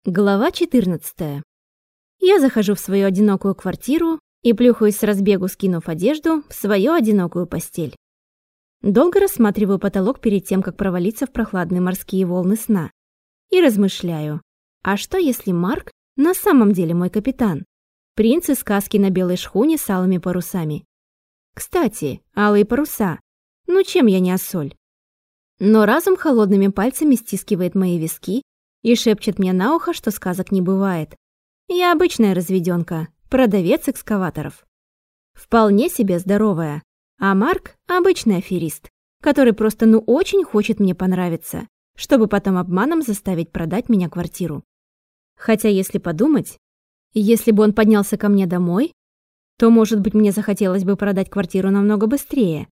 Глава 14. Я захожу в свою одинокую квартиру и плюхаюсь с разбегу, скинув одежду, в свою одинокую постель. Долго рассматриваю потолок перед тем, как провалиться в прохладные морские волны сна. И размышляю, а что если Марк на самом деле мой капитан? Принц из сказки на белой шхуне с алыми парусами. Кстати, алые паруса. Ну чем я не Ассоль? Но разум холодными пальцами стискивает мои виски и шепчет мне на ухо, что сказок не бывает. Я обычная разведёнка, продавец экскаваторов. Вполне себе здоровая. А Марк – обычный аферист, который просто очень хочет мне понравиться, чтобы потом обманом заставить продать меня квартиру. Хотя, если подумать, если бы он поднялся ко мне домой, то, может быть, мне захотелось бы продать квартиру намного быстрее.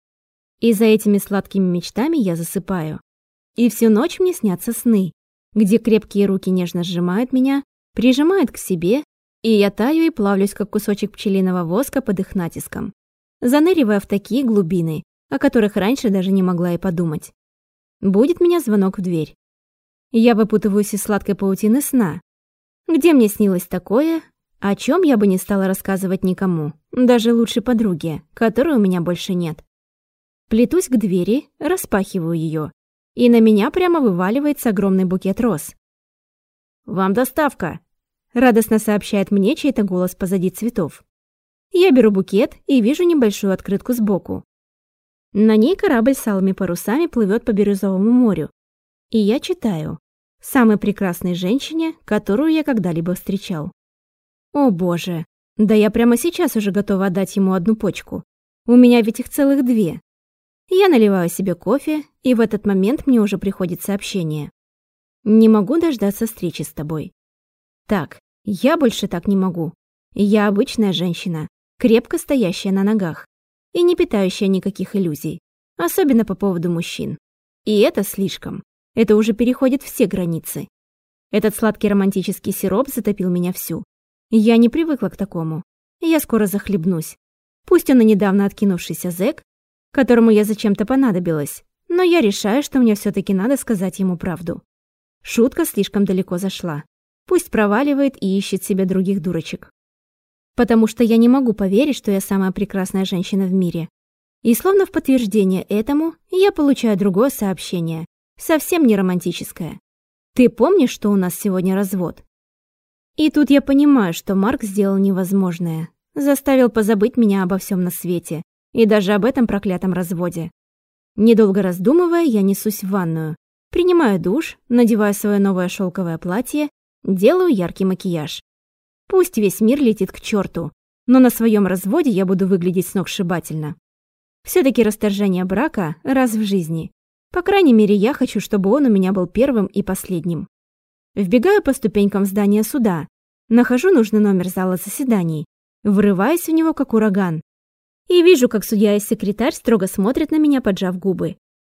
И за этими сладкими мечтами я засыпаю. И всю ночь мне снятся сны, где крепкие руки нежно сжимают меня, прижимают к себе, и я таю и плавлюсь, как кусочек пчелиного воска под их натиском, заныривая в такие глубины, о которых раньше даже не могла и подумать. Будет меня звонок в дверь. Я выпутываюсь из сладкой паутины сна. Где мне снилось такое, о чем я бы не стала рассказывать никому, даже лучшей подруге, которой у меня больше нет. Плетусь к двери, распахиваю ее, и на меня прямо вываливается огромный букет роз. «Вам доставка!» — радостно сообщает мне чей-то голос позади цветов. Я беру букет и вижу небольшую открытку сбоку. На ней корабль с алыми парусами плывет по Бирюзовому морю. И я читаю: «Самой прекрасной женщине, которую я когда-либо встречал». О боже, да я прямо сейчас уже готова отдать ему одну почку. У меня ведь их целых две. Я наливаю себе кофе, и в этот момент мне уже приходит сообщение. «Не могу дождаться встречи с тобой». Так, я больше так не могу. Я обычная женщина, крепко стоящая на ногах и не питающая никаких иллюзий, особенно по поводу мужчин. И это слишком. Это уже переходит все границы. Этот сладкий романтический сироп затопил меня всю. Я не привыкла к такому. Я скоро захлебнусь. Пусть он и недавно откинувшийся зэк, которому я зачем-то понадобилась, но я решаю, что мне все-таки надо сказать ему правду. Шутка слишком далеко зашла. Пусть проваливает и ищет себе других дурочек. Потому что я не могу поверить, что я самая прекрасная женщина в мире. И словно в подтверждение этому, я получаю другое сообщение, совсем не романтическое. «Ты помнишь, что у нас сегодня развод?» И тут я понимаю, что Марк сделал невозможное. Заставил позабыть меня обо всем на свете. И даже об этом проклятом разводе. Недолго раздумывая, я несусь в ванную. Принимаю душ, надеваю свое новое шелковое платье, делаю яркий макияж. Пусть весь мир летит к черту, но на своем разводе я буду выглядеть сногсшибательно. Все-таки расторжение брака раз в жизни. По крайней мере, я хочу, чтобы он у меня был первым и последним. Вбегаю по ступенькам здания суда, нахожу нужный номер зала заседаний, врываюсь в него как ураган. И вижу, как судья и секретарь строго смотрят на меня, поджав губы.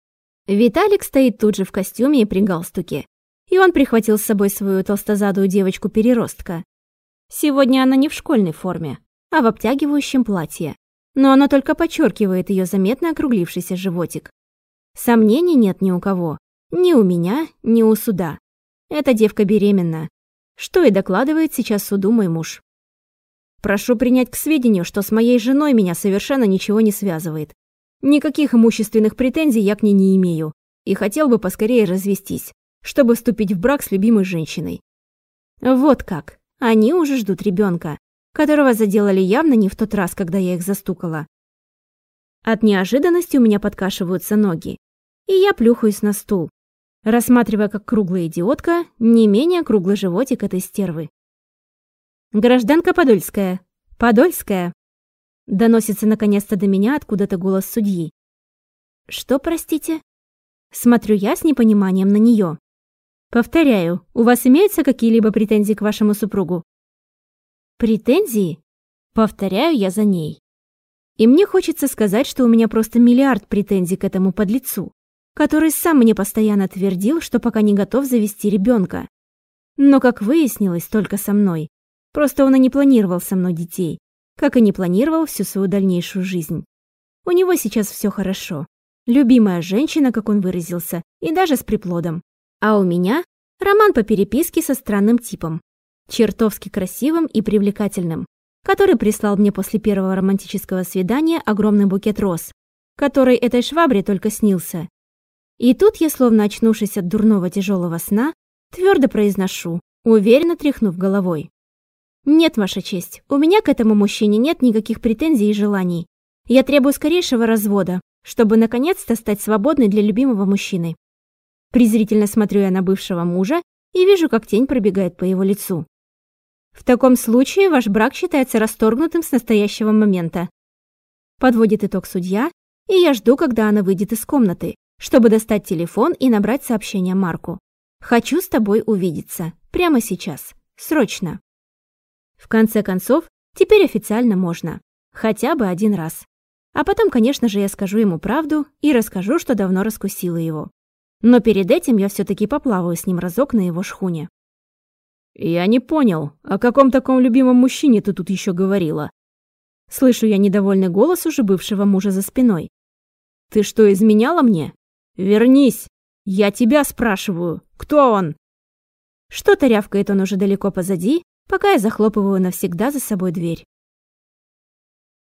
Виталик стоит тут же в костюме и при галстуке. И он прихватил с собой свою толстозадую девочку-переростка. Сегодня она не в школьной форме, а в обтягивающем платье. Но оно только подчеркивает ее заметно округлившийся животик. Сомнений нет ни у кого. Ни у меня, ни у суда. Эта девка беременна. Что и докладывает сейчас суду мой муж. Прошу принять к сведению, что с моей женой меня совершенно ничего не связывает. Никаких имущественных претензий я к ней не имею. И хотел бы поскорее развестись, чтобы вступить в брак с любимой женщиной. Вот как. Они уже ждут ребенка, которого заделали явно не в тот раз, когда я их застукала. От неожиданности у меня подкашиваются ноги. И я плюхаюсь на стул, рассматривая как круглая идиотка не менее круглый животик этой стервы. «Гражданка Подольская! Подольская!» Доносится наконец-то до меня откуда-то голос судьи. «Что, простите?» Смотрю я с непониманием на нее. «Повторяю, у вас имеются какие-либо претензии к вашему супругу?» «Претензии?» Повторяю я за ней. И мне хочется сказать, что у меня просто миллиард претензий к этому подлецу, который сам мне постоянно твердил, что пока не готов завести ребенка. Но, как выяснилось, только со мной. Просто он и не планировал со мной детей, как и не планировал всю свою дальнейшую жизнь. У него сейчас все хорошо. Любимая женщина, как он выразился, и даже с приплодом. А у меня Роман по переписке со странным типом, чертовски красивым и привлекательным, который прислал мне после первого романтического свидания огромный букет роз, который этой швабре только снился. И тут я, словно очнувшись от дурного тяжелого сна, твердо произношу, уверенно тряхнув головой. «Нет, Ваша честь, у меня к этому мужчине нет никаких претензий и желаний. Я требую скорейшего развода, чтобы наконец-то стать свободной для любимого мужчины». Презрительно смотрю я на бывшего мужа и вижу, как тень пробегает по его лицу. «В таком случае ваш брак считается расторгнутым с настоящего момента». Подводит итог судья, и я жду, когда она выйдет из комнаты, чтобы достать телефон и набрать сообщение Марку. «Хочу с тобой увидеться. Прямо сейчас. Срочно». В конце концов, теперь официально можно. Хотя бы один раз. А потом, конечно же, я скажу ему правду и расскажу, что давно раскусила его. Но перед этим я все-таки поплаваю с ним разок на его шхуне. «Я не понял, о каком таком любимом мужчине ты тут еще говорила?» Слышу я недовольный голос уже бывшего мужа за спиной. «Ты что, изменяла мне? Вернись! Я тебя спрашиваю, кто он?» Что-то рявкает он уже далеко позади, пока я захлопываю навсегда за собой дверь.